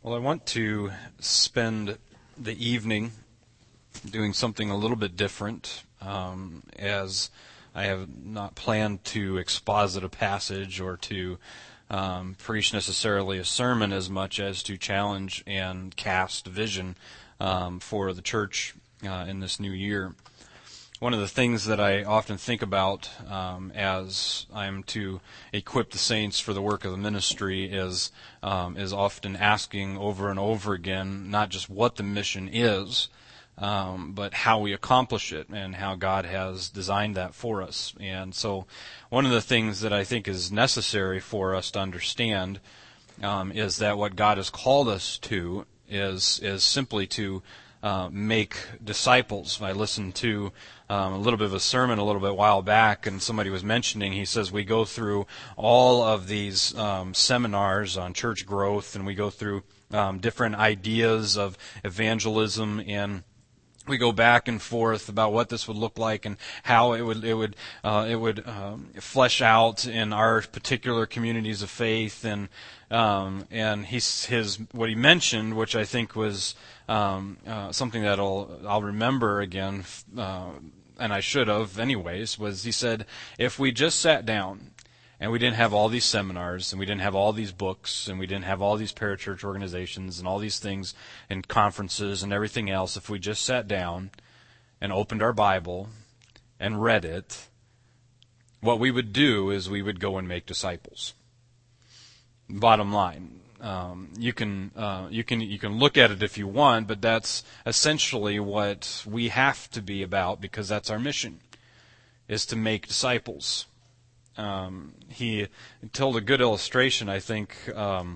Well, I want to spend the evening doing something a little bit different, as I have not planned to exposit a passage or to preach necessarily a sermon as much as to challenge and cast vision for the church in this new year. One of the things that I often think about as I'm to equip the saints for the work of the ministry is often asking over and over again, not just what the mission is, but how we accomplish it and how God has designed that for us. And so one of the things that I think is necessary for us to understand is that what God has called us to is simply to make disciples. I listened to a little bit of a sermon a little bit while back, and somebody was mentioning, he says, we go through all of these seminars on church growth, and we go through different ideas of evangelism, and we go back and forth about what this would look like and how it would flesh out in our particular communities of faith, and what he mentioned, which I think was something that I'll remember again, and I should have anyways, was he said, if we just sat down and we didn't have all these seminars, and we didn't have all these books, and we didn't have all these parachurch organizations, and all these things, and conferences, and everything else, if we just sat down and opened our Bible and read it, what we would do is we would go and make disciples. Bottom line, you can look at it if you want, but that's essentially what we have to be about, because that's our mission, is to make disciples. He told a good illustration, I think, is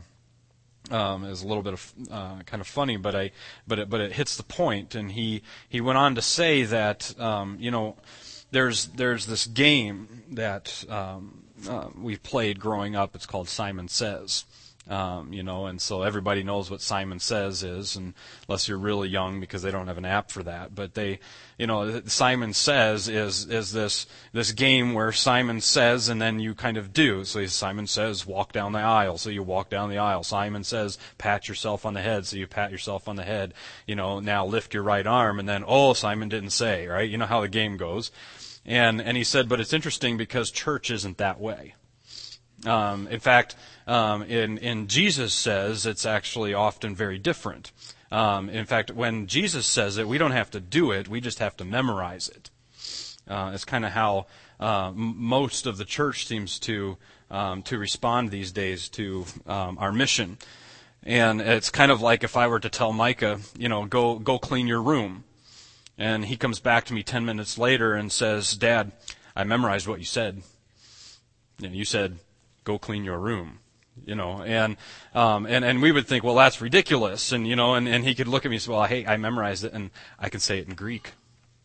a little bit of kind of funny, but it hits the point. And he went on to say that there's this game that we've played growing up. It's called Simon Says. And so everybody knows what Simon Says is, and unless you're really young, because they don't have an app for that. But Simon Says is this game where Simon says, and then you kind of do. So Simon says, walk down the aisle, so you walk down the aisle. Simon says, pat yourself on the head, so you pat yourself on the head. Now lift your right arm, and then, Simon didn't say, right? You know how the game goes. And he said, but it's interesting because church isn't that way. In fact, in Jesus Says, it's actually often very different. In fact, when Jesus says it, we don't have to do it, we just have to memorize it. It's kind of how most of the church seems to respond these days to our mission. And it's kind of like if I were to tell Micah, go clean your room. And he comes back to me 10 minutes later and says, Dad, I memorized what you said. And you said, go clean your room, and we would think, well, that's ridiculous, and he could look at me and say, well, hey, I memorized it, and I can say it in Greek,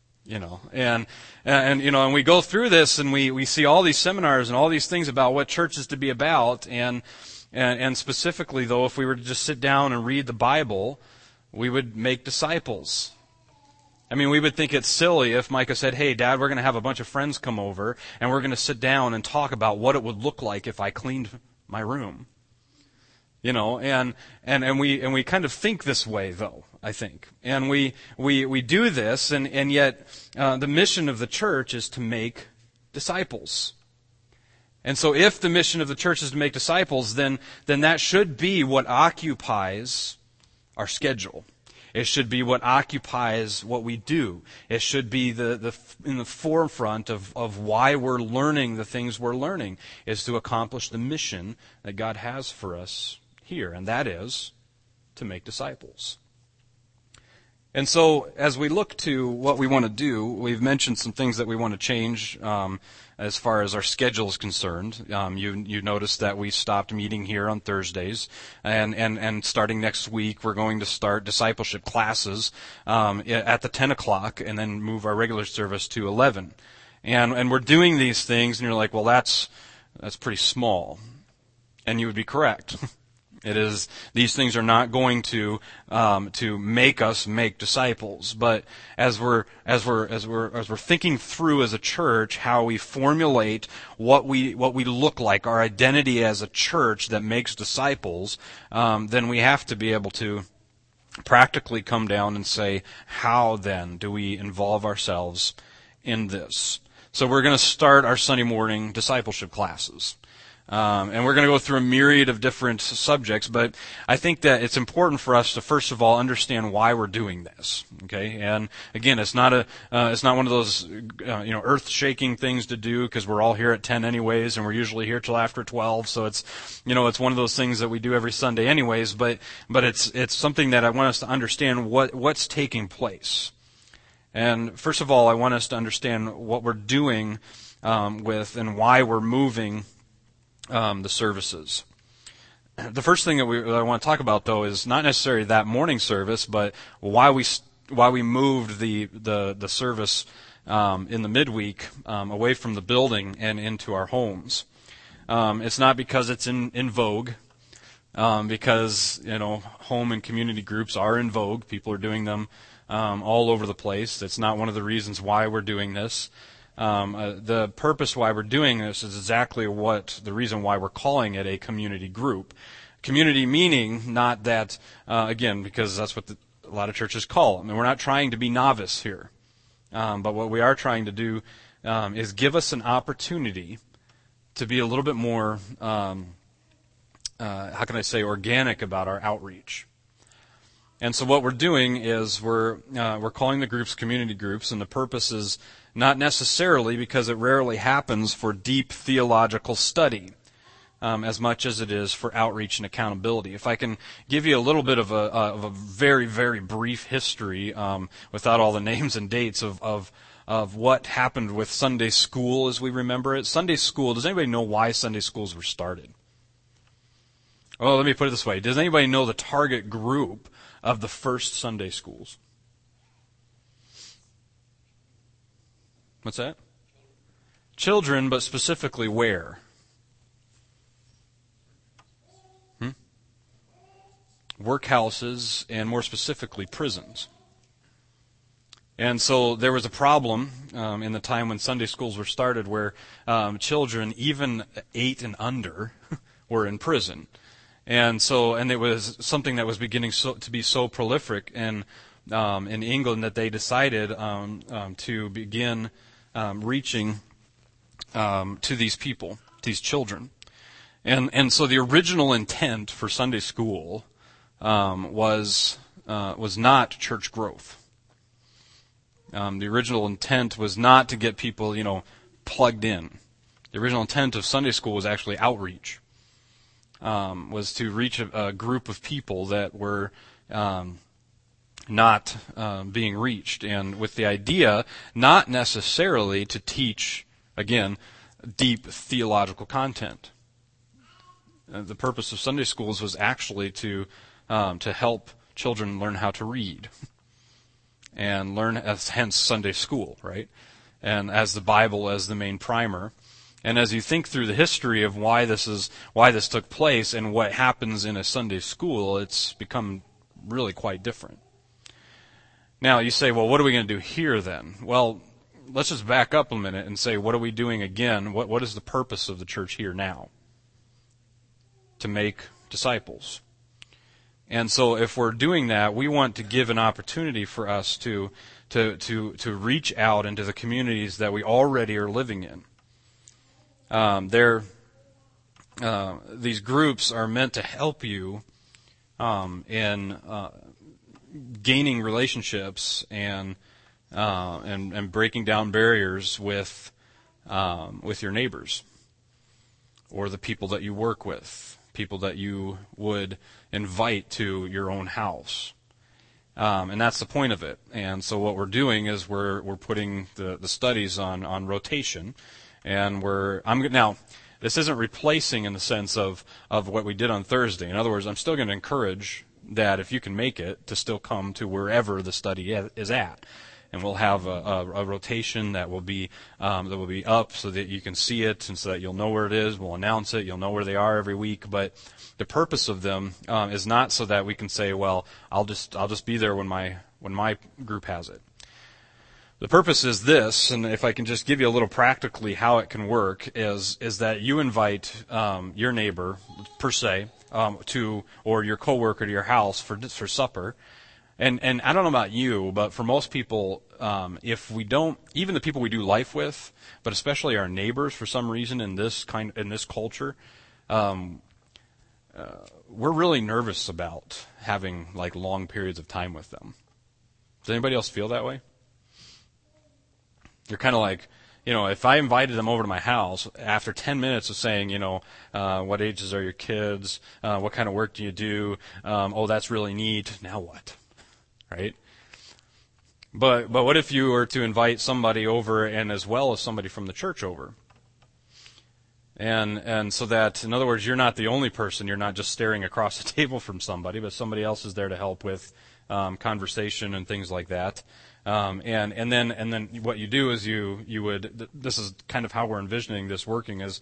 and we go through this, and we see all these seminars and all these things about what church is to be about, and specifically, though, if we were to just sit down and read the Bible, we would make disciples. I mean, we would think it's silly if Micah said, hey, Dad, we're going to have a bunch of friends come over, and we're going to sit down and talk about what it would look like if I cleaned my room. And we kind of think this way, though, I think. And we do this, and yet the mission of the church is to make disciples. And so if the mission of the church is to make disciples, then that should be what occupies our schedule. It should be what occupies what we do. It should be in the forefront of why we're learning the things we're learning, is to accomplish the mission that God has for us here, and that is to make disciples. And so, as we look to what we want to do, we've mentioned some things that we want to change as far as our schedule is concerned. You noticed that we stopped meeting here on Thursdays, and starting next week, we're going to start discipleship classes at the 10 o'clock, and then move our regular service to 11. And we're doing these things, and you're like, well, that's pretty small. And you would be correct. These things are not going to make us make disciples. But as we're thinking through as a church how we formulate what we look like, our identity as a church that makes disciples, then we have to be able to practically come down and say, how then do we involve ourselves in this? So we're going to start our Sunday morning discipleship classes. And we're going to go through a myriad of different subjects, but I think that it's important for us to first of all understand why we're doing this. Okay, and again, it's not one of those earth-shaking things to do because we're all here at 10 anyways, and we're usually here till after 12. So it's one of those things that we do every Sunday anyways. But it's something that I want us to understand what's taking place. And first of all, I want us to understand what we're doing with and why we're moving the services. The first thing that I want to talk about, though, is not necessarily that morning service, but why we moved the service in the midweek away from the building and into our homes. It's not because it's in vogue, because home and community groups are in vogue. People are doing them all over the place. That's not one of the reasons why we're doing this. The purpose why we're doing this is exactly the reason why we're calling it a community group. Community meaning not that, again, because that's what a lot of churches call them. And we're not trying to be novice here. But what we are trying to do is give us an opportunity to be a little bit more, organic about our outreach. And so what we're doing is we're calling the groups community groups, and the purpose is not necessarily because it rarely happens for deep theological study, as much as it is for outreach and accountability. If I can give you a little bit of a very, very brief history, without all the names and dates of what happened with Sunday school as we remember it. Sunday school, does anybody know why Sunday schools were started? Well, let me put it this way. Does anybody know the target group of the first Sunday schools? What's that? Children, but specifically where? Workhouses, and more specifically prisons. And so there was a problem in the time when Sunday schools were started where children, even 8 and under, were in prison. And it was something that was beginning to be so prolific in England that they decided to begin reaching to these people, these children. And so the original intent for Sunday school was not church growth. The original intent was not to get people, plugged in. The original intent of Sunday school was actually outreach. Was to reach a group of people that were not being reached, and with the idea not necessarily to teach, again, deep theological content. The purpose of Sunday schools was actually to help children learn how to read, and learn, hence Sunday school, right? And as the Bible as the main primer. And as you think through the history of why this took place and what happens in a Sunday school, it's become really quite different. Now you say, well, what are we going to do here then? Well, let's just back up a minute and say, what are we doing again? What is the purpose of the church here now? To make disciples. And so if we're doing that, we want to give an opportunity for us to reach out into the communities that we already are living in. These groups are meant to help you in gaining relationships and breaking down barriers with your neighbors or the people that you work with, people that you would invite to your own house. And that's the point of it. And so what we're doing is we're putting the studies on rotation. And now, this isn't replacing in the sense of what we did on Thursday. In other words, I'm still going to encourage that if you can make it, to still come to wherever the study is at. and we'll have a rotation that will be up so that you can see it and so that you'll know where it is. We'll announce it. You'll know where they are every week. But the purpose of them is not so that we can say, well, I'll just be there when my group has it. The purpose is this, and if I can just give you a little practically how it can work, is that you invite your neighbor, per se, or your coworker to your house for supper. And I don't know about you, but for most people, if we don't, even the people we do life with, but especially our neighbors, for some reason in this culture, we're really nervous about having like long periods of time with them. Does anybody else feel that way? You're kind of like, if I invited them over to my house, after 10 minutes of saying, what ages are your kids? What kind of work do you do? Oh, that's really neat. Now what? Right? But what if you were to invite somebody over and as well as somebody from the church over? And so that, in other words, you're not the only person. You're not just staring across the table from somebody, but somebody else is there to help with conversation and things like that. And then what you do is you would, this is kind of how we're envisioning this working is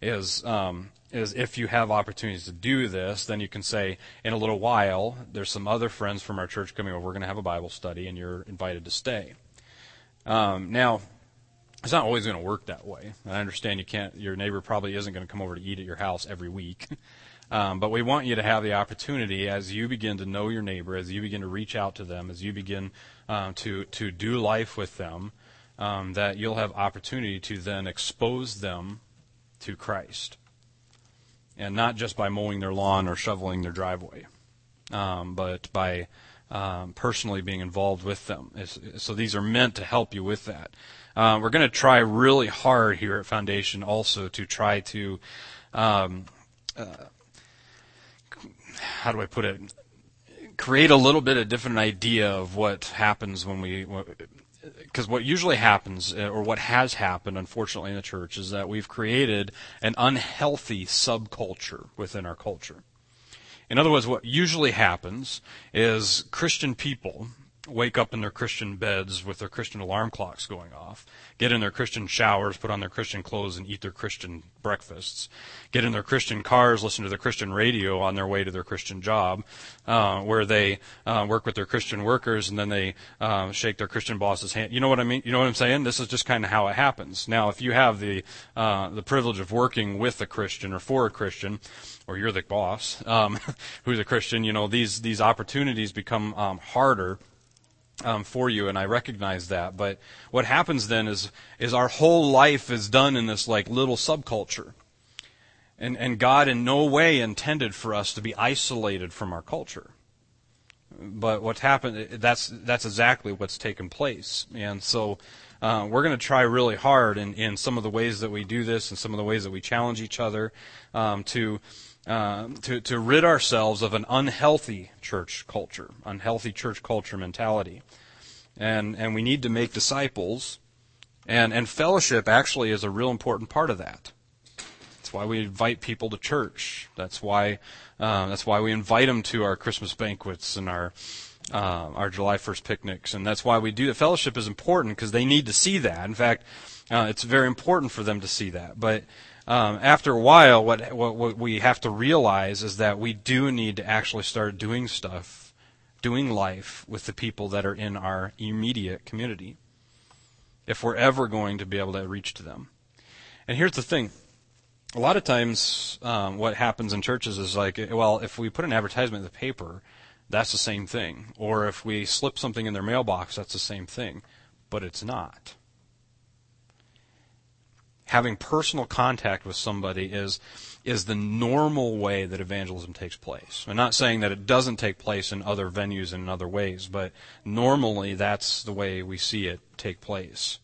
if you have opportunities to do this, then you can say, in a little while, there's some other friends from our church coming over. We're going to have a Bible study, and you're invited to stay. Now, it's not always going to work that way. I understand your neighbor probably isn't going to come over to eat at your house every week. But we want you to have the opportunity as you begin to know your neighbor, as you begin to reach out to them, as you begin to do life with them, that you'll have opportunity to then expose them to Christ. And not just by mowing their lawn or shoveling their driveway, but by personally being involved with them. So these are meant to help you with that. We're going to try really hard here at Foundation also to try to how do I put it? Create a little bit of different idea of what happens because what usually happens, or what has happened, unfortunately, in the church, is that we've created an unhealthy subculture within our culture. In other words, what usually happens is Christian people wake up in their Christian beds with their Christian alarm clocks going off, get in their Christian showers, put on their Christian clothes, and eat their Christian breakfasts, get in their Christian cars, listen to their Christian radio on their way to their Christian job, where they work with their Christian workers, and then they shake their Christian boss's hand. You know what I mean? You know what I'm saying? This is just kind of how it happens. Now, if you have the privilege of working with a Christian or for a Christian, or you're the boss who's a Christian, these opportunities become harder for you, and I recognize that. But what happens then is our whole life is done in this like little subculture. And God in no way intended for us to be isolated from our culture. But what's happened, that's exactly what's taken place. And so we're going to try really hard in some of the ways that we do this and some of the ways that we challenge each other to rid ourselves of an unhealthy church culture mentality. And we need to make disciples, and fellowship actually is a real important part of that. That's why we invite people to church. That's why we invite them to our Christmas banquets and our July 1st picnics, and that's why we do. The fellowship is important because they need to see that. In fact, it's very important for them to see that. But after a while, what we have to realize is that we do need to actually start doing life with the people that are in our immediate community, if we're ever going to be able to reach to them. And here's the thing. A lot of times what happens in churches is like, well, if we put an advertisement in the paper, that's the same thing. Or if we slip something in their mailbox, that's the same thing. But it's not. Having personal contact with somebody is the normal way that evangelism takes place. I'm not saying that it doesn't take place in other venues and in other ways, but normally that's the way we see it take place.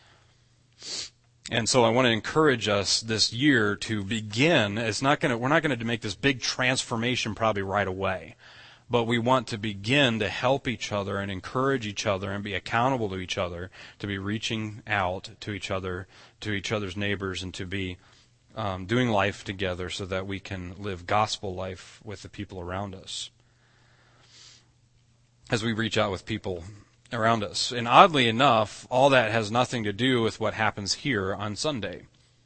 And so I want to encourage us this year to begin. We're not going to make this big transformation probably right away, but we want to begin to help each other and encourage each other and be accountable to each other, to be reaching out to each other, to each other's neighbors, and to be doing life together so that we can live gospel life with the people around us. As we reach out with people around us. And oddly enough, all that has nothing to do with what happens here on Sunday.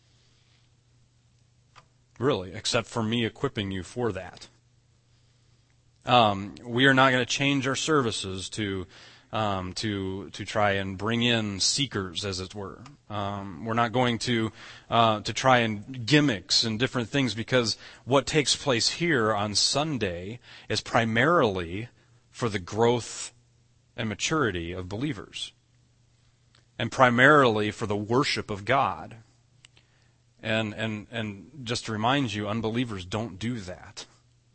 Really, except for me equipping you for that. We are not going to change our services to try and bring in seekers, as it were. We're not going to try and gimmicks and different things, because what takes place here on Sunday is primarily for the growth and maturity of believers, and primarily for the worship of God. And just to remind you, unbelievers don't do that.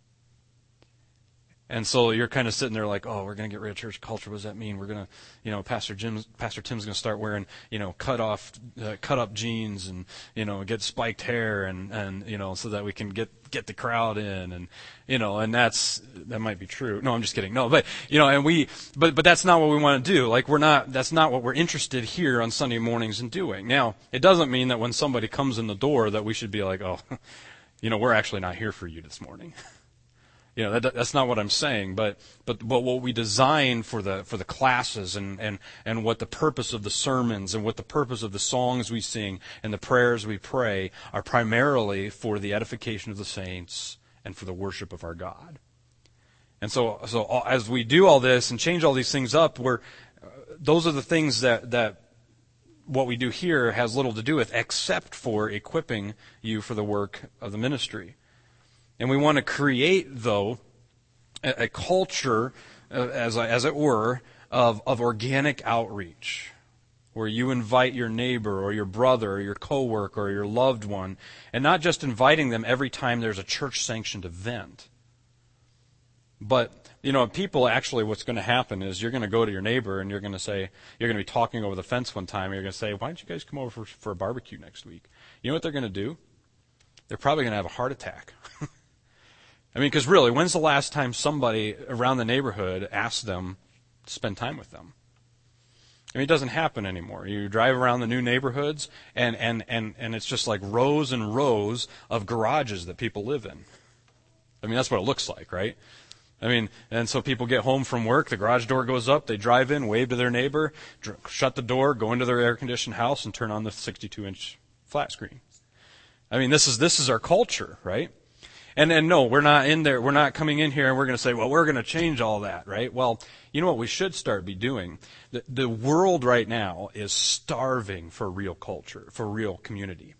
And so you're kind of sitting there like, oh, we're going to get rid of church culture. What does that mean? We're going to, Pastor Tim's going to start wearing, cut up jeans and, get spiked hair and so that we can get the crowd in and, and that might be true. No, I'm just kidding. No, but, but that's not what we want to do. Like that's not what we're interested here on Sunday mornings in doing. Now, it doesn't mean that when somebody comes in the door that we should be like, oh, we're actually not here for you this morning. That's not what I'm saying, but what we design for the classes and what the purpose of the sermons and what the purpose of the songs we sing and the prayers we pray are primarily for the edification of the saints and for the worship of our God. And so as we do all this and change all these things up, those are the things that what we do here has little to do with, except for equipping you for the work of the ministry. And we want to create, though, a culture, as it were, of organic outreach, where you invite your neighbor or your brother or your coworker or your loved one, and not just inviting them every time there's a church-sanctioned event. But, people actually, what's going to happen is you're going to go to your neighbor and you're going to be talking over the fence one time, and you're going to say, why don't you guys come over for a barbecue next week? You know what they're going to do? They're probably going to have a heart attack. Because really, when's the last time somebody around the neighborhood asked them to spend time with them? It doesn't happen anymore. You drive around the new neighborhoods, and it's just like rows and rows of garages that people live in. That's what it looks like, right? And so people get home from work, the garage door goes up, they drive in, wave to their neighbor, shut the door, go into their air-conditioned house, and turn on the 62-inch flat screen. This is our culture, right? And no, we're not in there. We're not coming in here and we're going to say, well, we're going to change all that, right? Well, you know what we should start be doing? The world right now is starving for real culture, for real community.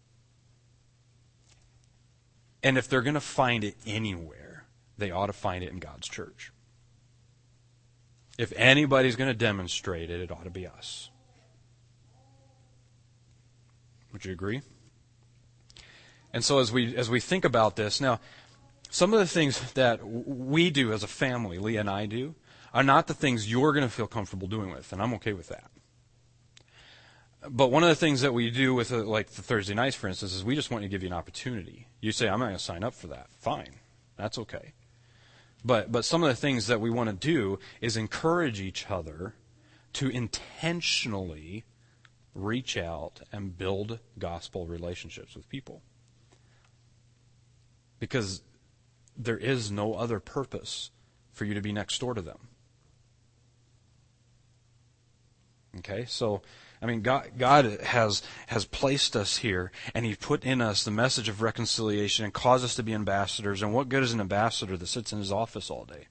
And if they're going to find it anywhere, they ought to find it in God's church. If anybody's going to demonstrate it, it ought to be us. Would you agree? And so as we think about this, now, some of the things that we do as a family, Leah and I do, are not the things you're going to feel comfortable doing with, and I'm okay with that. But one of the things that we do with, like the Thursday nights, for instance, is we just want to give you an opportunity. You say, I'm not going to sign up for that. Fine. That's okay. But some of the things that we want to do is encourage each other to intentionally reach out and build gospel relationships with people. Because there is no other purpose for you to be next door to them. Okay, so God has placed us here, and He put in us the message of reconciliation and caused us to be ambassadors. And what good is an ambassador that sits in his office all day?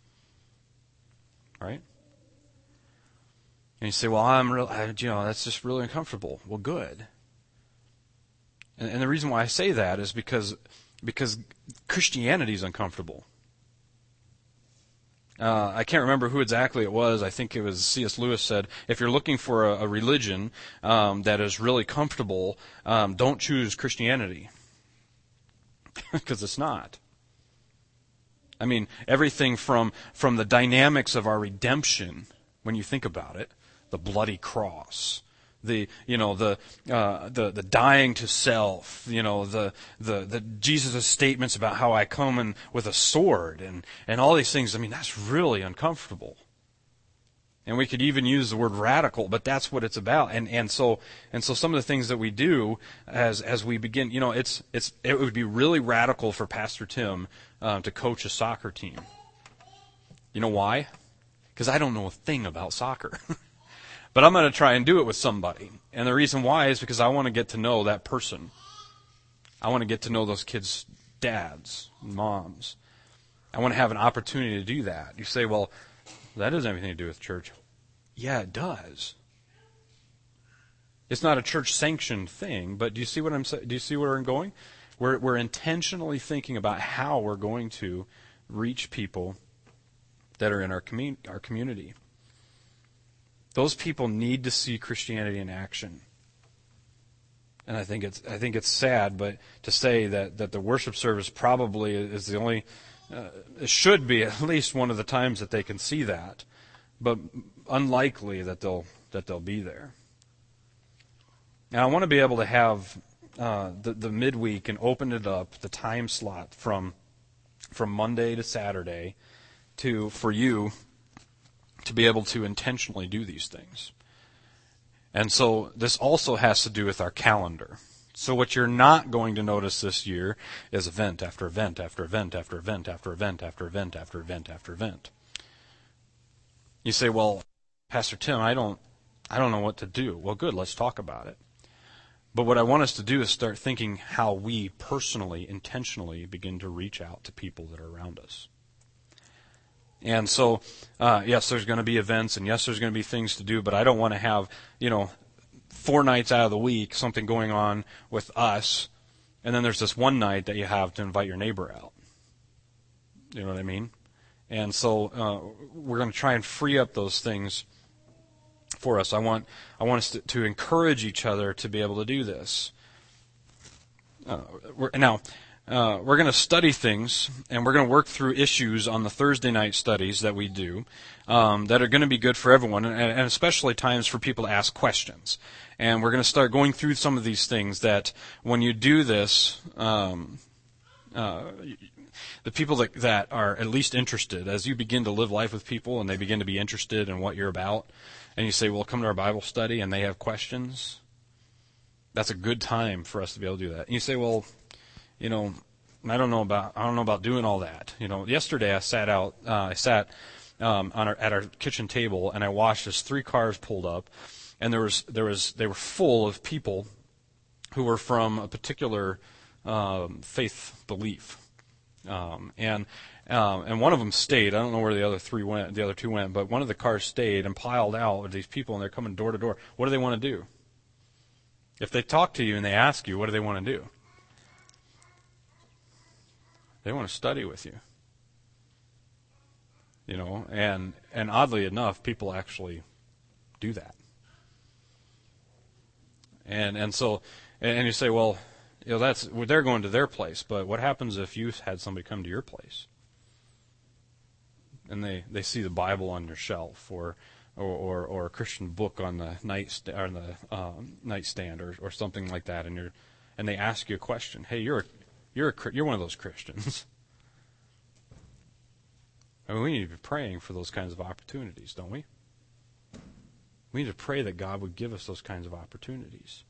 Right? And you say, well, that's just really uncomfortable. Well, good. And the reason why I say that is because Christianity is uncomfortable. I can't remember who exactly it was. I think it was C.S. Lewis said, if you're looking for a religion that is really comfortable, don't choose Christianity. Because it's not. Everything from the dynamics of our redemption, when you think about it, the bloody cross, the dying to self, the Jesus' statements about how I come in with a sword and all these things. That's really uncomfortable. And we could even use the word radical, but that's what it's about. And so some of the things that we do as we begin, it would be really radical for Pastor Tim to coach a soccer team. You know why? because I don't know a thing about soccer. But I'm going to try and do it with somebody. And the reason why is because I want to get to know that person. I want to get to know those kids' dads and moms. I want to have an opportunity to do that. You say, well, that doesn't have anything to do with church. Yeah, it does. It's not a church-sanctioned thing, but do you see what I'm saying? Do you see where I'm going? We're intentionally thinking about how we're going to reach people that are in our community. Those people need to see Christianity in action. And I think it's sad, but to say that the worship service probably is the only, it should be at least one of the times that they can see that, but unlikely that they'll be there. Now I want to be able to have the midweek and open it up, the time slot from Monday to Saturday, for you to be able to intentionally do these things. And so this also has to do with our calendar. So what you're not going to notice this year is event after event after event after event after event after event after event after event. You say, well, Pastor Tim, I don't know what to do. Well, good, let's talk about it. But what I want us to do is start thinking how we personally, intentionally begin to reach out to people that are around us. And so, yes, there's going to be events, and yes, there's going to be things to do, but I don't want to have, 4 nights out of the week, something going on with us, and then there's this one night that you have to invite your neighbor out. You know what I mean? And so we're going to try and free up those things for us. I want us to encourage each other to be able to do this. We're going to study things, and we're going to work through issues on the Thursday night studies that we do that are going to be good for everyone, and especially times for people to ask questions. And we're going to start going through some of these things that when you do this, the people that are at least interested, as you begin to live life with people and they begin to be interested in what you're about, and you say, well, come to our Bible study, and they have questions, that's a good time for us to be able to do that. And you say, well, I don't know about doing all that. Yesterday I sat at our kitchen table, and I watched as 3 cars pulled up, and they were full of people who were from a particular faith belief, and one of them stayed. I don't know where the other 2 went, but one of the cars stayed and piled out with these people, and they're coming door to door. What do they want to do? If they talk to you and they ask you, what do they want to do? They want to study with you. And oddly enough, people actually do that. And so you say, well, they're going to their place, but what happens if you had somebody come to your place? And they see the Bible on your shelf, or a Christian book on the nightstand, or something like that, and they ask you a question. Hey, you're one of those Christians. I mean, we need to be praying for those kinds of opportunities, don't we? We need to pray that God would give us those kinds of opportunities.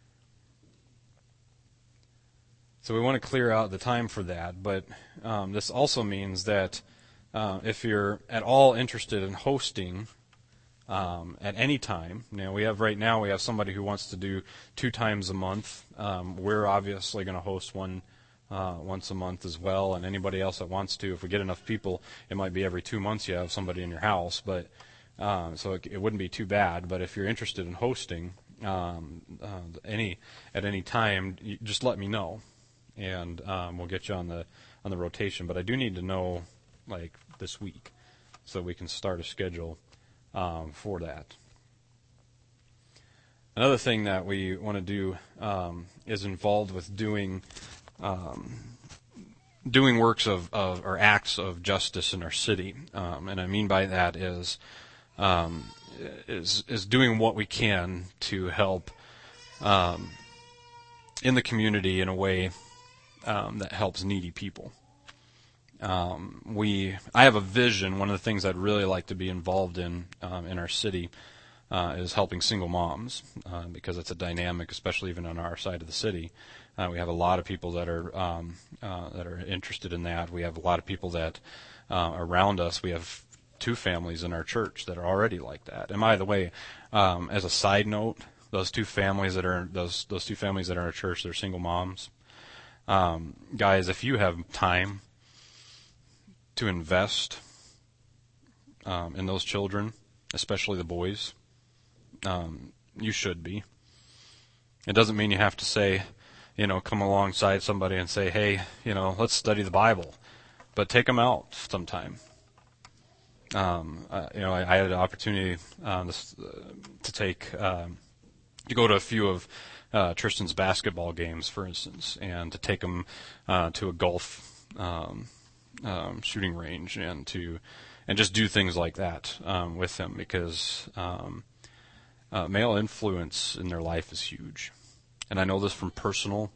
So we want to clear out the time for that, but this also means that if you're at all interested in hosting at any time, we have somebody who wants to do 2 times a month. We're obviously going to host one once a month as well, and anybody else that wants to. If we get enough people, it might be every 2 months you have somebody in your house, but so it wouldn't be too bad. But if you're interested in hosting at any time, just let me know, and we'll get you on the rotation. But I do need to know this week, so we can start a schedule for that. Another thing that we want to do is involved with doing works or acts of justice in our city, and I mean by that is doing what we can to help in the community in a way that helps needy people. I have a vision. One of the things I'd really like to be involved in our city is helping single moms, because it's a dynamic, especially even on our side of the city. We have a lot of people that are interested in that. We have a lot of people that around us. We have two families in our church that are already like that. And by the way, as a side note, those two families that are those two families that are in our church, they're single moms. Guys, if you have time to invest in those children, especially the boys, you should be. It doesn't mean you have to say, come alongside somebody and say, hey, let's study the Bible, but take them out sometime. I had an opportunity to go to a few of Tristan's basketball games, for instance, and to take them to a golf shooting range and just do things like that with him, because male influence in their life is huge. And I know this from personally,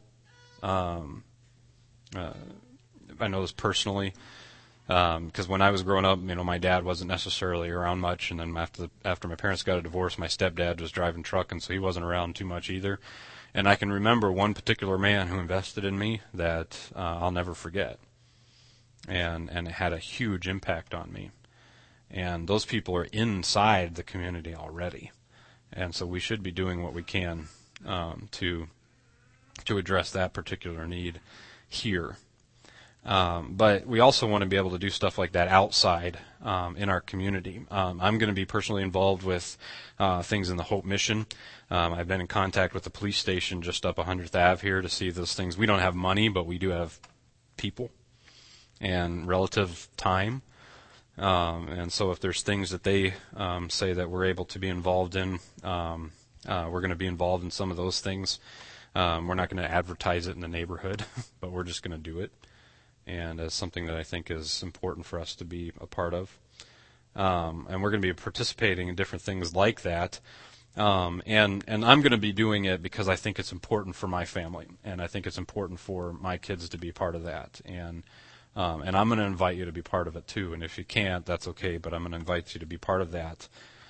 because when I was growing up, my dad wasn't necessarily around much, and then after my parents got a divorce, my stepdad was driving truck, and so he wasn't around too much either. And I can remember one particular man who invested in me that I'll never forget, and it had a huge impact on me. And those people are inside the community already, and so we should be doing what we can to address that particular need here. But we also want to be able to do stuff like that outside in our community. I'm going to be personally involved with things in the Hope Mission. I've been in contact with the police station just up 100th Ave here to see those things. We don't have money, but we do have people and relative time. And so if there's things that they say that we're able to be involved in, we're going to be involved in some of those things. We're not going to advertise it in the neighborhood, but we're just going to do it. And as something that I think is important for us to be a part of. And we're going to be participating in different things like that. And I'm going to be doing it because I think it's important for my family, and I think it's important for my kids to be part of that. And I'm going to invite you to be part of it too. And if you can't, that's okay, but I'm going to invite you to be part of that.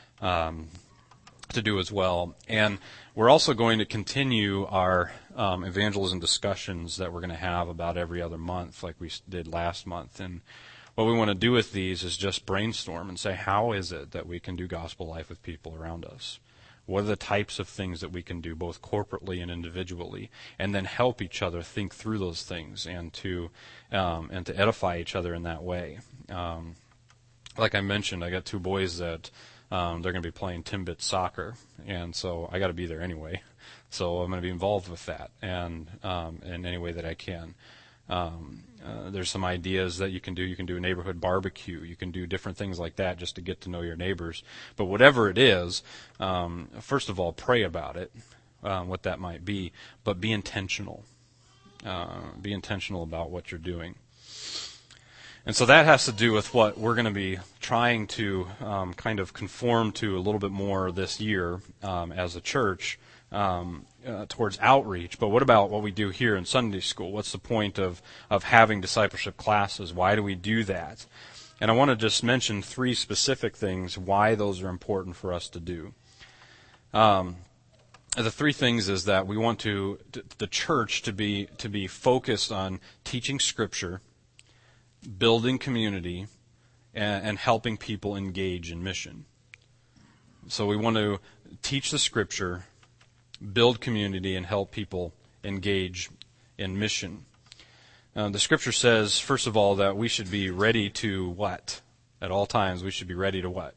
To do as well. And we're also going to continue our evangelism discussions that we're going to have about every other month, like we did last month. And what we want to do with these is just brainstorm and say, how is it that we can do gospel life with people around us? What are the types of things that we can do both corporately and individually, and then help each other think through those things and to edify each other in that way. Like I mentioned, I got two boys that they're going to be playing Timbit soccer, and so I got to be there anyway. So I'm going to be involved with that, and in any way that I can. There's some ideas that you can do. You can do a neighborhood barbecue. You can do different things like that just to get to know your neighbors. But whatever it is, first of all, pray about it, what that might be. But be intentional. Be intentional about what you're doing. And so that has to do with what we're going to be trying to kind of conform to a little bit more this year as a church towards outreach. But what about what we do here in Sunday school? What's the point of having discipleship classes? Why do we do that? And I want to just mention three specific things why those are important for us to do. The three things is that we want the church to be focused on teaching Scripture, building community, and helping people engage in mission. So we want to teach the Scripture, build community, and help people engage in mission. The Scripture says, first of all, that we should be ready to what? At all times, we should be ready to what?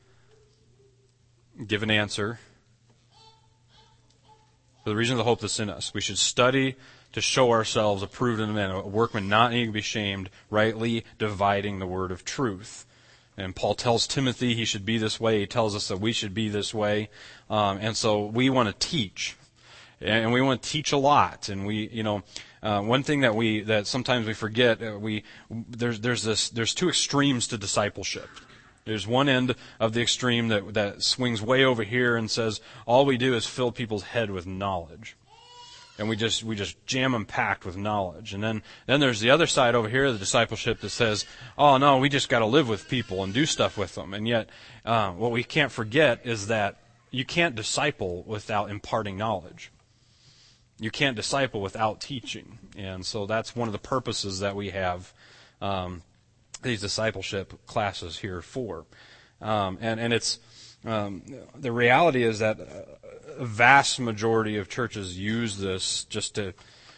Give an answer. For the reason of the hope that's in us. We should study to show ourselves approved unto men, a workman not needing to be shamed, rightly dividing the word of truth. And Paul tells Timothy he should be this way. He tells us that we should be this way. And so we want to teach. And we want to teach a lot. And one thing that sometimes we forget, there's two extremes to discipleship. There's one end of the extreme that swings way over here and says all we do is fill people's head with knowledge. And we just jam them packed with knowledge. And then there's the other side over here, the discipleship that says, oh no, we just got to live with people and do stuff with them. And yet, what we can't forget is that you can't disciple without imparting knowledge. You can't disciple without teaching. And so that's one of the purposes that we have these discipleship classes here for. And it's the reality is that a vast majority of churches use this just to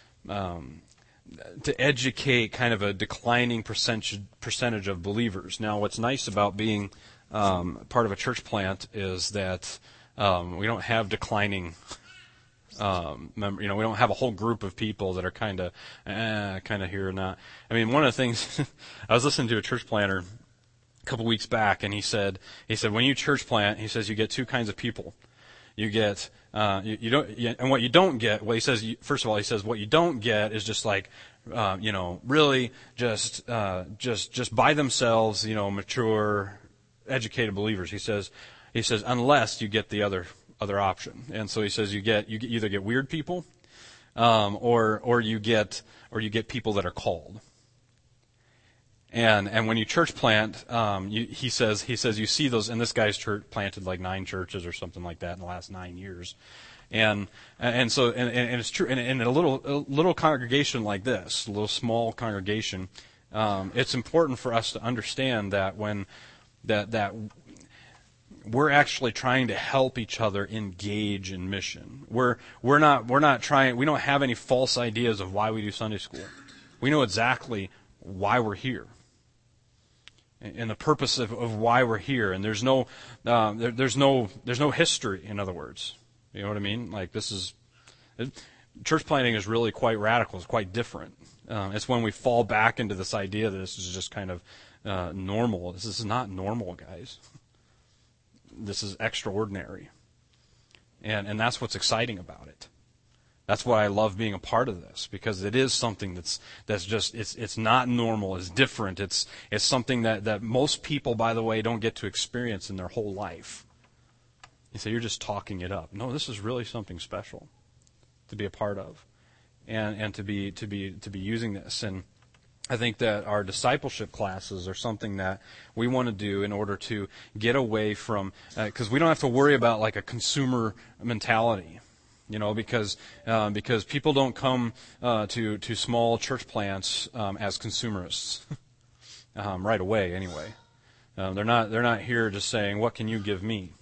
educate kind of a declining percentage of believers. Now, what's nice about being part of a church plant is that we don't have declining. We don't have a whole group of people that are kind of here or not. I mean, one of the things I was listening to a church planter a couple weeks back, and he said when you church plant, he says you get two kinds of people. You get and what you don't get. Well, he says first of all, he says what you don't get is just like really just by themselves, mature, educated believers. He says unless you get the other option. And so he says you either get weird people, or you get people that are called. And when you church plant, he says you see those. And this guy's church planted like 9 churches or something like that in the last 9 years. And so it's true. And in a little congregation like this, a little small congregation, it's important for us to understand that when that we're actually trying to help each other engage in mission. We're not trying. We don't have any false ideas of why we do Sunday school. We know exactly why we're here, and the purpose of why we're here. And there's no history. In other words, you know what I mean? Like church planting is really quite radical. It's quite different. It's when we fall back into this idea that this is just kind of normal. This is not normal, guys. This is extraordinary. And that's what's exciting about it. That's why I love being a part of this, because it is something that's just it's not normal, it's different. It's something that most people, by the way, don't get to experience in their whole life. You say you're just talking it up. No, this is really something special to be a part of. And to be using this. And I think that our discipleship classes are something that we want to do in order to get away from, because we don't have to worry about like a consumer mentality, because people don't come to small church plants as consumerists right away. Anyway, they're not here just saying, "What can you give me?"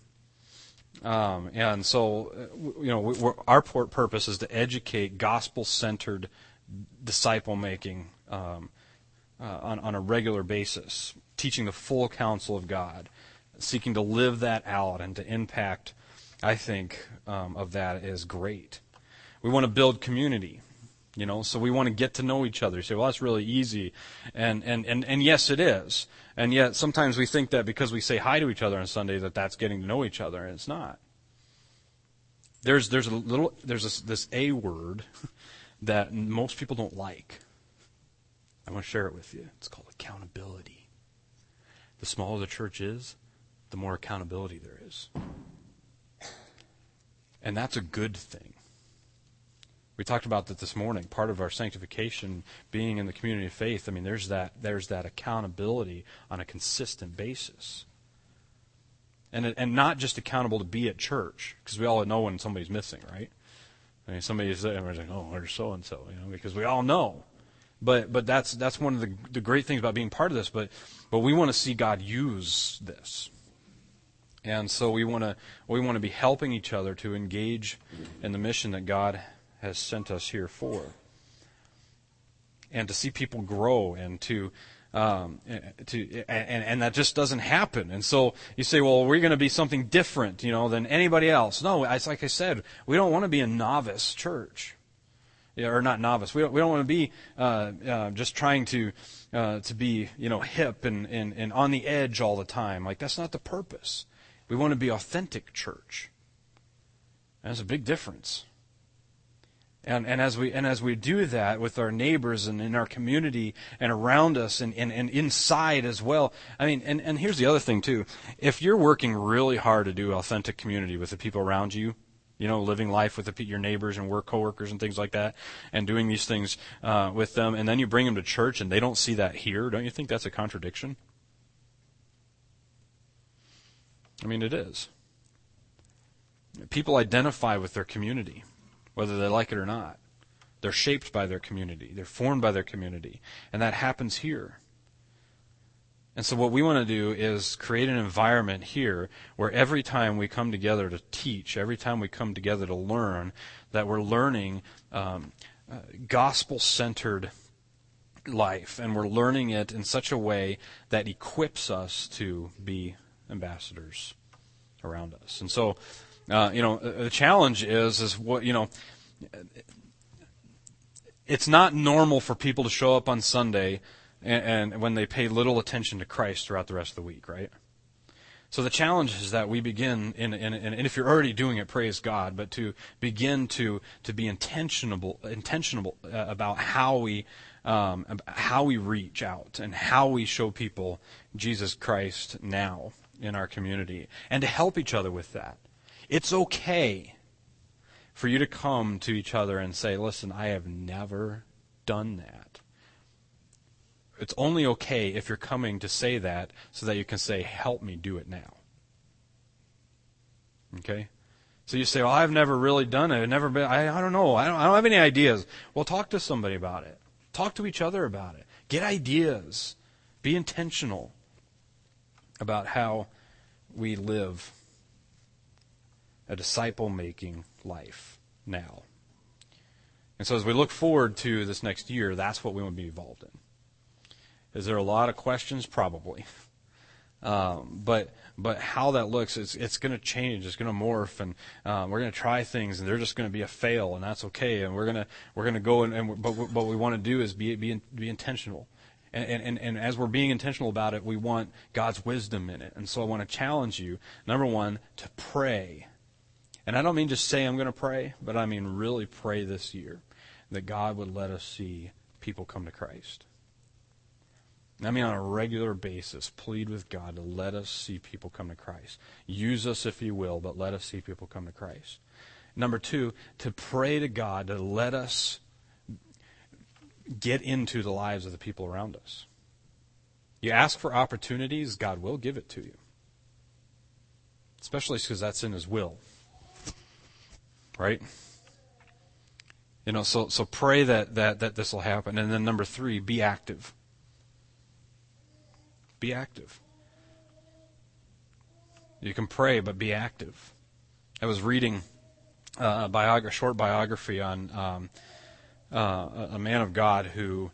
And so, our purpose is to educate gospel-centered disciple making. On a regular basis, teaching the full counsel of God, seeking to live that out and to impact, I think, of that is great. We want to build community, so we want to get to know each other. You say, well, that's really easy. And yes, it is. And yet sometimes we think that because we say hi to each other on Sunday that's getting to know each other, and it's not. There's this A word that most people don't like. I want to share it with you. It's called accountability. The smaller the church is, the more accountability there is. And that's a good thing. We talked about that this morning. Part of our sanctification being in the community of faith, there's that accountability on a consistent basis. And not just accountable to be at church, because we all know when somebody's missing, right? Somebody's like, oh, there's so-and-so, because we all know. But that's one of the great things about being part of this. But we want to see God use this, and so we want to be helping each other to engage in the mission that God has sent us here for, and to see people grow and and that just doesn't happen. And so you say, well, we're going to be something different, than anybody else. No, it's like I said, we don't want to be a novice church. Or not novice. We don't want to be just trying to be hip and on the edge all the time. Like, that's not the purpose. We want to be authentic church. And there's a big difference. And as we do that with our neighbors and in our community and around us and inside as well. And here's the other thing too. If you're working really hard to do authentic community with the people around you, living life with your neighbors and work coworkers and things like that, and doing these things with them, and then you bring them to church and they don't see that here, don't you think that's a contradiction? It is. People identify with their community, whether they like it or not. They're shaped by their community. They're formed by their community. And that happens here. And so what we want to do is create an environment here where every time we come together to teach, every time we come together to learn, that we're learning gospel-centered life, and we're learning it in such a way that equips us to be ambassadors around us. And so, the challenge is what, it's not normal for people to show up on Sunday and when they pay little attention to Christ throughout the rest of the week, right? So the challenge is that we begin, and if you're already doing it, praise God, but to begin to be intentional about how we reach out and how we show people Jesus Christ now in our community, and to help each other with that. It's okay for you to come to each other and say, listen, I have never done that. It's only okay if you're coming to say that so that you can say, help me do it now. Okay? So you say, well, I've never really done it. I've never been, I don't know. I don't have any ideas. Well, talk to somebody about it. Talk to each other about it. Get ideas. Be intentional about how we live a disciple-making life now. And so as we look forward to this next year, that's what we want to be involved in. Is there a lot of questions? Probably. But how that looks, it's going to change. It's going to morph, and we're going to try things, and they're just going to be a fail, and that's okay. And we're going to go, but what we want to do is be intentional. And as we're being intentional about it, we want God's wisdom in it. And so I want to challenge you, number one, to pray. And I don't mean just say I'm going to pray, but I mean really pray this year that God would let us see people come to Christ. I mean on a regular basis, plead with God to let us see people come to Christ. Use us if you will, but let us see people come to Christ. Number two, to pray to God to let us get into the lives of the people around us. You ask for opportunities, God will give it to you. Especially because that's in His will. Right? So pray that this will happen. And then number three, be active. Be active. You can pray, but be active. I was reading a short biography on a man of God who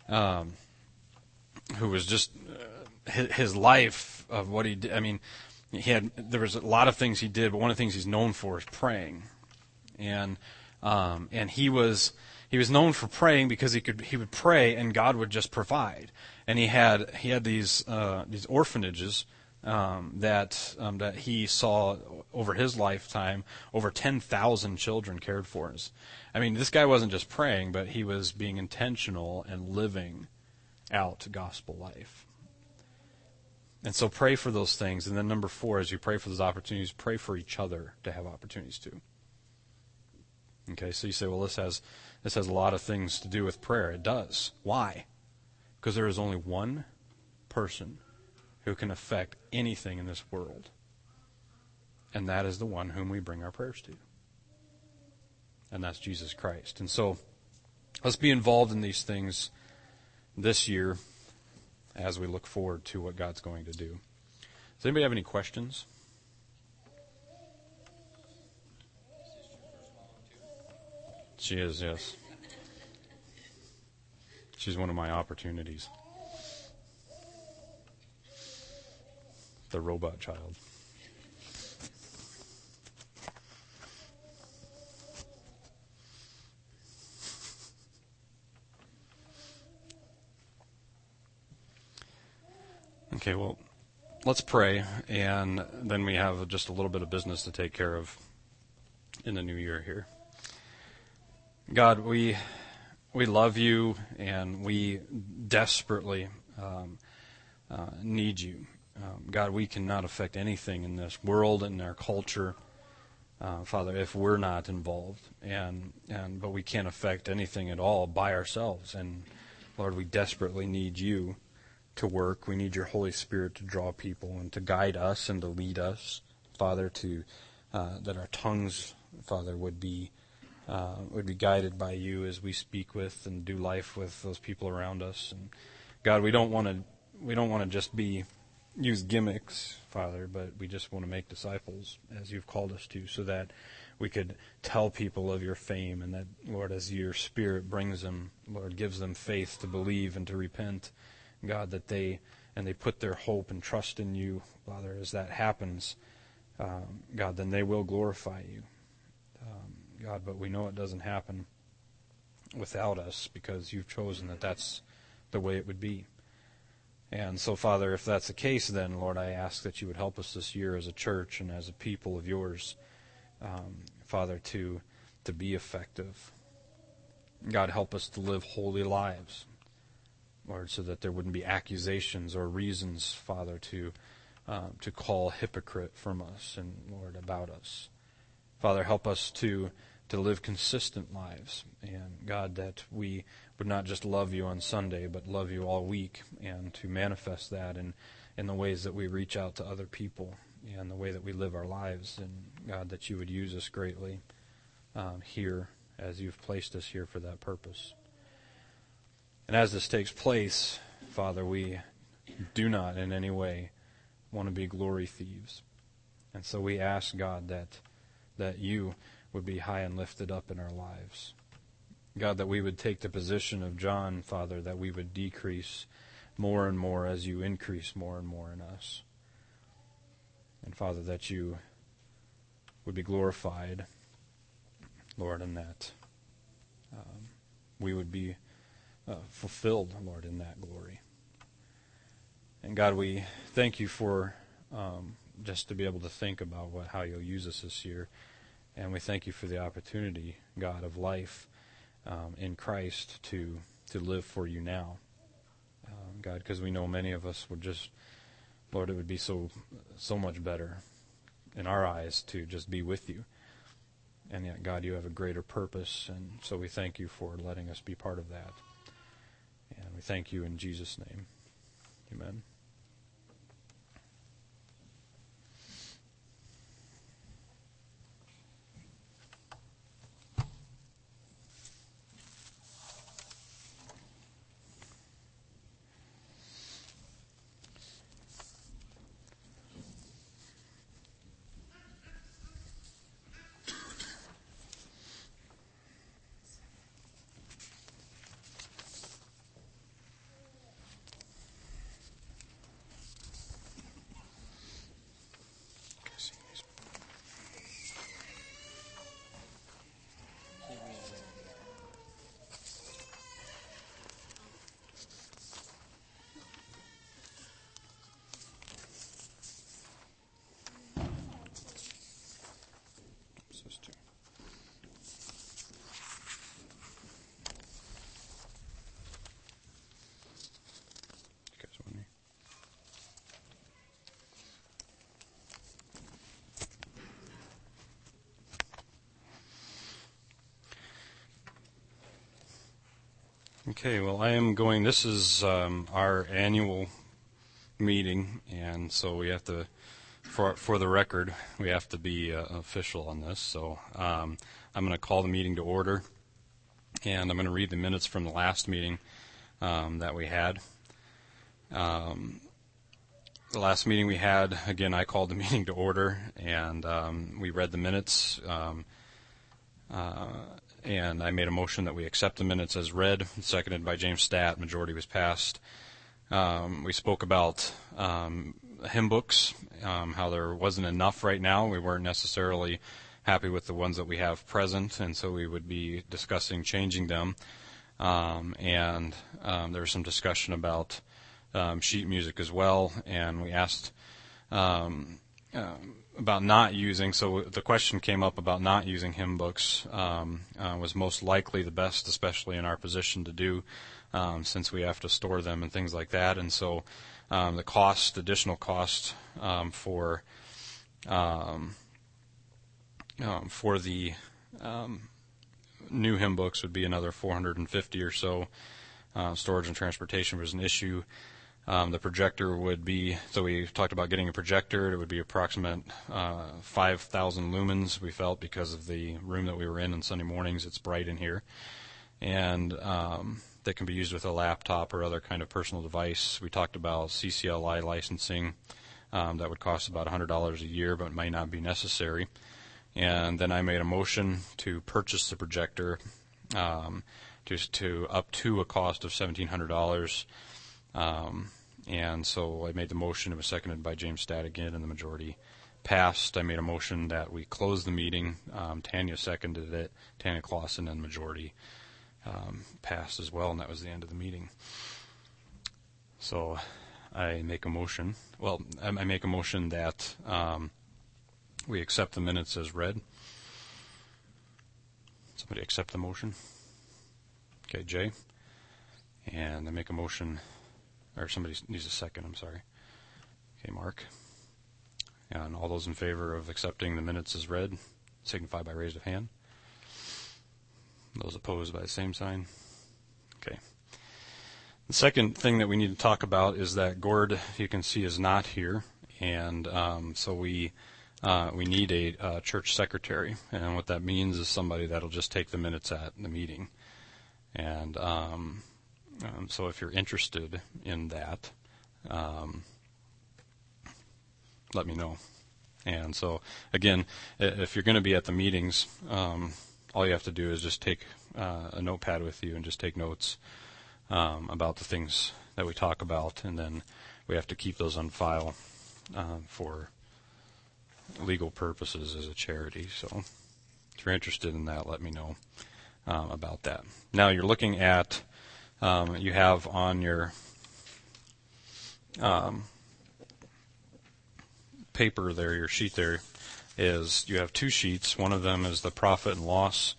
was just his life of what he did. I mean, there was a lot of things he did, but one of the things he's known for is praying, and he was known for praying because he would pray and God would just provide. And he had these orphanages that he saw over his lifetime, over 10,000 children cared for. I mean, this guy wasn't just praying, but he was being intentional and living out gospel life. And so pray for those things. And then number four, as you pray for those opportunities, pray for each other to have opportunities too. Okay, so you say, well, this has a lot of things to do with prayer. It does. Why? Because there is only one person who can affect anything in this world. And that is the one whom we bring our prayers to. And that's Jesus Christ. And so let's be involved in these things this year as we look forward to what God's going to do. Does anybody have any questions? She is, yes. She's one of my opportunities. The robot child. Okay, well, let's pray, and then we have just a little bit of business to take care of in the new year here. God, we love you, and we desperately need you. God, we cannot affect anything in this world and our culture, Father, if we're not involved. But we can't affect anything at all by ourselves. And Lord, we desperately need you to work. We need your Holy Spirit to draw people and to guide us and to lead us, Father, to that our tongues, Father, would be guided by you as we speak with and do life with those people around us. And God, we don't want to we don't want to just use gimmicks, Father, but we just want to make disciples as you've called us to, so that we could tell people of your fame, and that, Lord, as your Spirit brings them, Lord, gives them faith to believe and to repent, God, that they put their hope and trust in you, Father. As that happens, God, then they will glorify you, God, but we know it doesn't happen without us, because you've chosen that that's the way it would be. And so, Father, if that's the case, then, Lord, I ask that you would help us this year as a church and as a people of yours, Father, to be effective. God, help us to live holy lives, Lord, so that there wouldn't be accusations or reasons, Father, to call hypocrite from us and, Lord, about us. Father, help us to live consistent lives, and God, that we would not just love you on Sunday, but love you all week, and to manifest that in the ways that we reach out to other people and the way that we live our lives. And God, that you would use us greatly here, as you've placed us here for that purpose. And as this takes place, Father, we do not in any way want to be glory thieves. And so we ask, God, that you would be high and lifted up in our lives. God, that we would take the position of John, Father, that we would decrease more and more as you increase more and more in us. And Father, that you would be glorified, Lord, and that we would be fulfilled, Lord, in that glory. And God, we thank you for just to be able to think about how you'll use us this year. And we thank you for the opportunity, God, of life in Christ to live for you now. God, because we know many of us would just, Lord, it would be so much better in our eyes to just be with you. And yet, God, you have a greater purpose, and so we thank you for letting us be part of that. And we thank you in Jesus' name. Amen. Okay, well, this is our annual meeting, and so we have to, for the record, we have to be official on this. So I'm going to call the meeting to order, and I'm going to read the minutes from the last meeting that we had. The last meeting we had, again, I called the meeting to order, and we read the minutes, and I made a motion that we accept the minutes as read, seconded by James Statt. Majority was passed. We spoke about hymn books, how there wasn't enough right now. We weren't necessarily happy with the ones that we have present, and so we would be discussing changing them. And there was some discussion about sheet music as well, and we asked about not using, so the question came up about not using hymn books was most likely the best, especially in our position to do, since we have to store them and things like that. And so the additional cost for the new hymn books would be another $450 or so. Storage and transportation was an issue. The projector would be, so we talked about getting a projector. It would be approximate 5,000 lumens, we felt, because of the room that we were in on Sunday mornings. It's bright in here. And that can be used with a laptop or other kind of personal device. We talked about CCLI licensing. That would cost about $100 a year, but might not be necessary. And then I made a motion to purchase the projector to up to a cost of $1,700. And so I made the motion. It was seconded by James Stadigan, and the majority passed. I made a motion that we close the meeting. Tanya seconded it. Tanya Clausen, and the majority passed as well, and that was the end of the meeting. So I make a motion. Well, I make a motion that we accept the minutes as read. Somebody accept the motion? Okay, Jay. And I make a motion, or somebody needs a second, I'm sorry. Okay, Mark. And all those in favor of accepting the minutes as read, signify by raise of hand. Those opposed by the same sign. Okay. The second thing that we need to talk about is that Gord, you can see, is not here, and so we need a church secretary, and what that means is somebody that'll just take the minutes at the meeting. And so if you're interested in that, let me know. And so, again, if you're going to be at the meetings, all you have to do is just take a notepad with you and just take notes about the things that we talk about, and then we have to keep those on file for legal purposes as a charity. So if you're interested in that, let me know about that. Now you're looking at, you have on your paper there, your sheet there, is you have two sheets. One of them is the profit and loss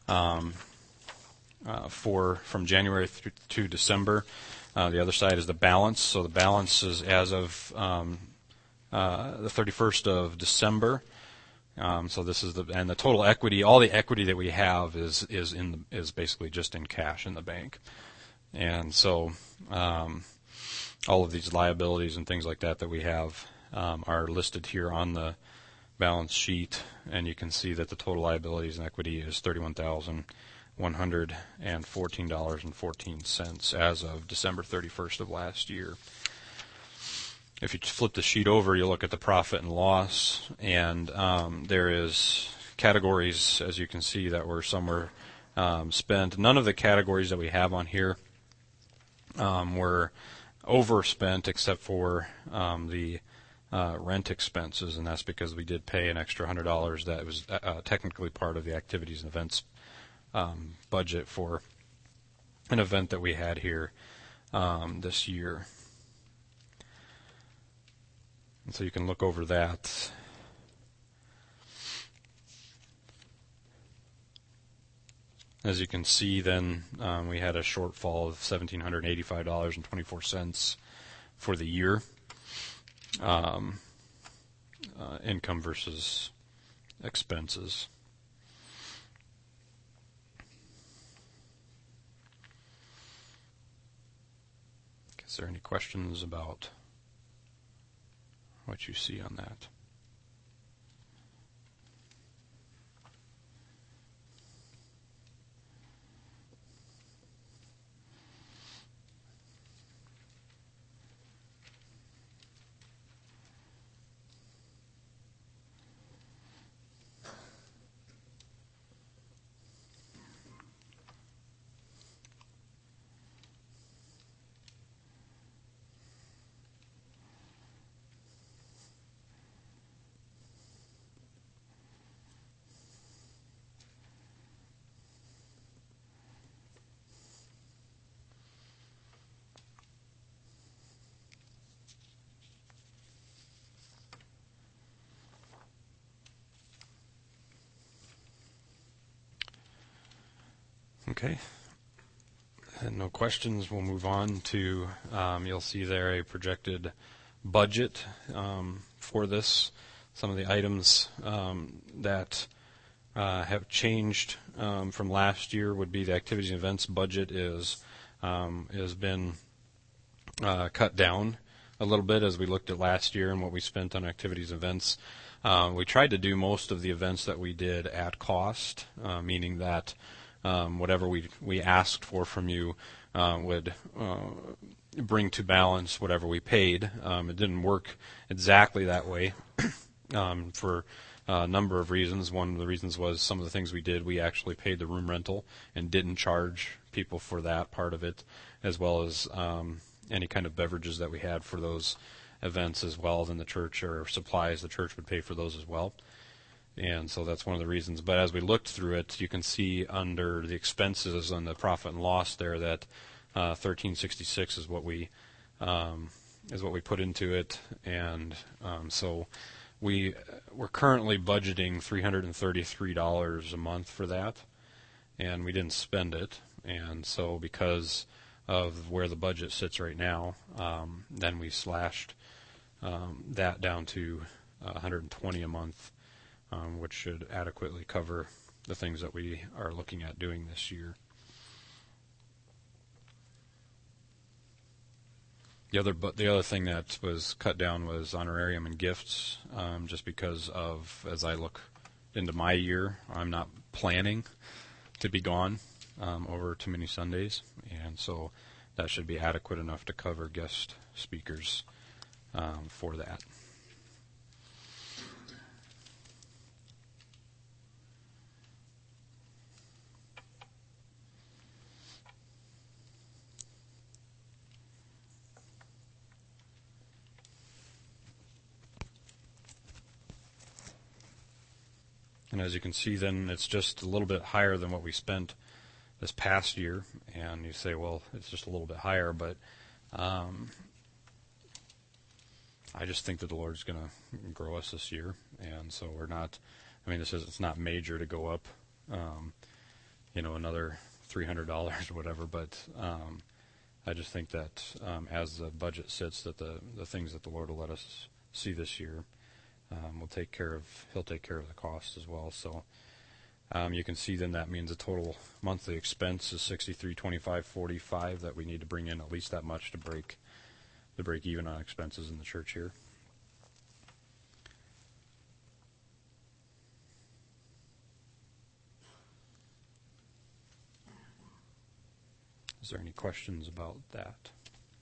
from January to December. The other side is the balance. So the balance is as of the 31st of December. So this is the total equity. All the equity that we have is basically just in cash in the bank. And so all of these liabilities and things like that we have are listed here on the balance sheet, and you can see that the total liabilities and equity is $31,114.14 as of December 31st of last year. If you flip the sheet over, you'll look at the profit and loss, and there is categories, as you can see, that were somewhere spent. None of the categories that we have on here were overspent except for the rent expenses, and that's because we did pay an extra $100 that was technically part of the activities and events budget for an event that we had here this year. And so you can look over that. As you can see, then we had a shortfall of $1,785.24 for the year. Income versus expenses. Is there any questions about what you see on that? Okay. And no questions. We'll move on to, you'll see there a projected budget for this. Some of the items that have changed from last year would be the activities and events budget has been cut down a little bit as we looked at last year and what we spent on activities and events. We tried to do most of the events that we did at cost, meaning that whatever we asked for from you, would bring to balance whatever we paid. It didn't work exactly that way for a number of reasons. One of the reasons was some of the things we did, we actually paid the room rental and didn't charge people for that part of it, as well as any kind of beverages that we had for those events as well in the church, or supplies, the church would pay for those as well. And so that's one of the reasons. But as we looked through it, you can see under the expenses on the profit and loss there that 1366 is what we put into it. And so we're currently budgeting $333 a month for that, and we didn't spend it. And so because of where the budget sits right now, then we slashed that down to $120 a month, which should adequately cover the things that we are looking at doing this year. The other thing that was cut down was honorarium and gifts, just because of, as I look into my year, I'm not planning to be gone over too many Sundays, and so that should be adequate enough to cover guest speakers for that. And as you can see, then it's just a little bit higher than what we spent this past year. And you say, well, it's just a little bit higher, but I just think that the Lord's going to grow us this year. And so we're not, it's not major to go up, another $300 or whatever, but I just think that as the budget sits, that the things that the Lord will let us see this year, he'll take care of the cost as well. So you can see then that means the total monthly expense is $63.25.45, that we need to bring in at least that much to break even on expenses in the church here. Is there any questions about that?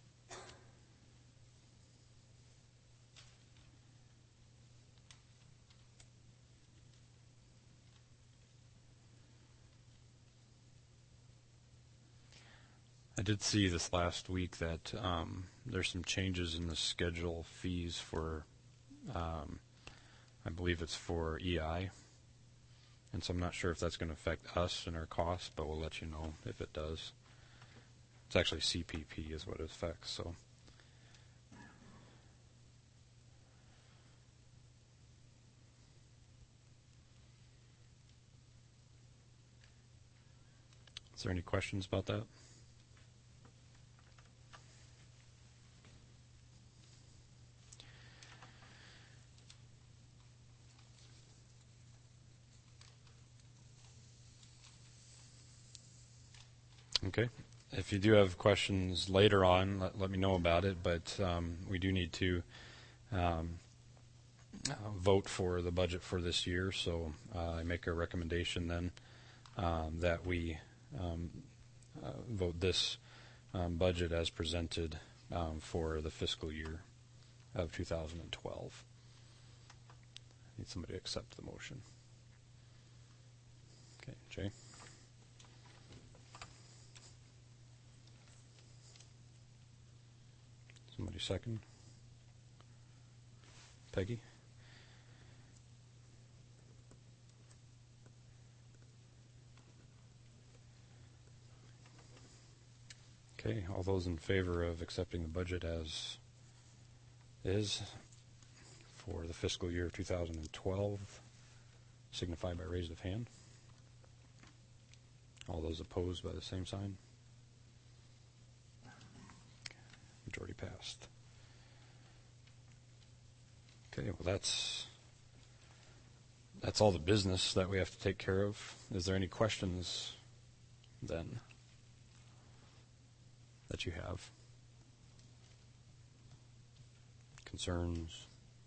I did see this last week that there's some changes in the schedule fees for, I believe it's for EI. And so I'm not sure if that's going to affect us and our costs, but we'll let you know if it does. It's actually CPP is what it affects. So. Is there any questions about that? Okay. If you do have questions later on, let me know about it. But we do need to vote for the budget for this year. So I make a recommendation then that we vote this budget as presented for the fiscal year of 2012. I need somebody to accept the motion. Okay, Jay. Somebody second? Peggy? Okay, all those in favor of accepting the budget as is for the fiscal year 2012, signify by raise of hand. All those opposed by the same sign. Majority passed. Okay, well that's all the business that we have to take care of. Is there any questions then that you have? Concerns?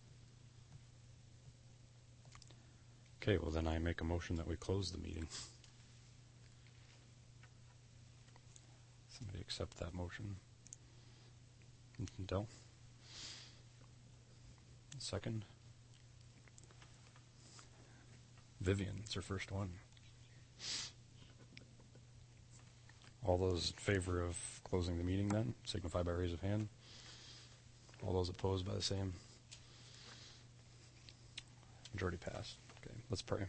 Okay, well then I make a motion that we close the meeting. Somebody accept that motion. Dell? Second? Vivian, it's her first one. All those in favor of closing the meeting then, signify by raise of hand. All those opposed by the same. Majority passed. Okay, let's pray.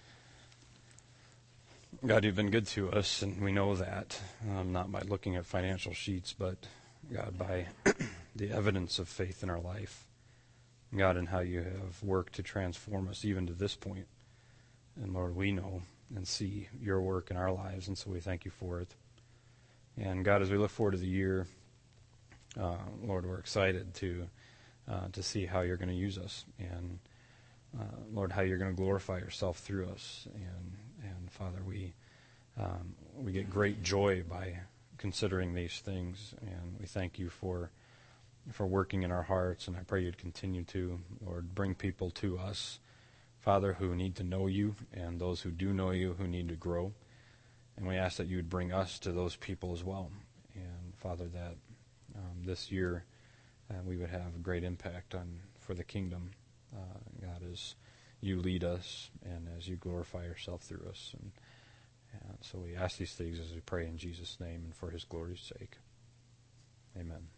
God, you've been good to us, and we know that, not by looking at financial sheets, but, God, by the evidence of faith in our life. God, and how you have worked to transform us even to this point. And Lord, we know and see your work in our lives, and so we thank you for it. And God, as we look forward to the year, Lord, we're excited to see how you're going to use us, and Lord, how you're going to glorify yourself through us. And Father, we get great joy by considering these things, and we thank you for working in our hearts. And I pray you'd continue to, Lord, bring people to us, Father, who need to know you, and those who do know you who need to grow. And we ask that you would bring us to those people as well. And Father, that this year we would have a great impact for the kingdom, God, as you lead us and as you glorify yourself through us. And so we ask these things as we pray in Jesus' name and for his glory's sake. Amen.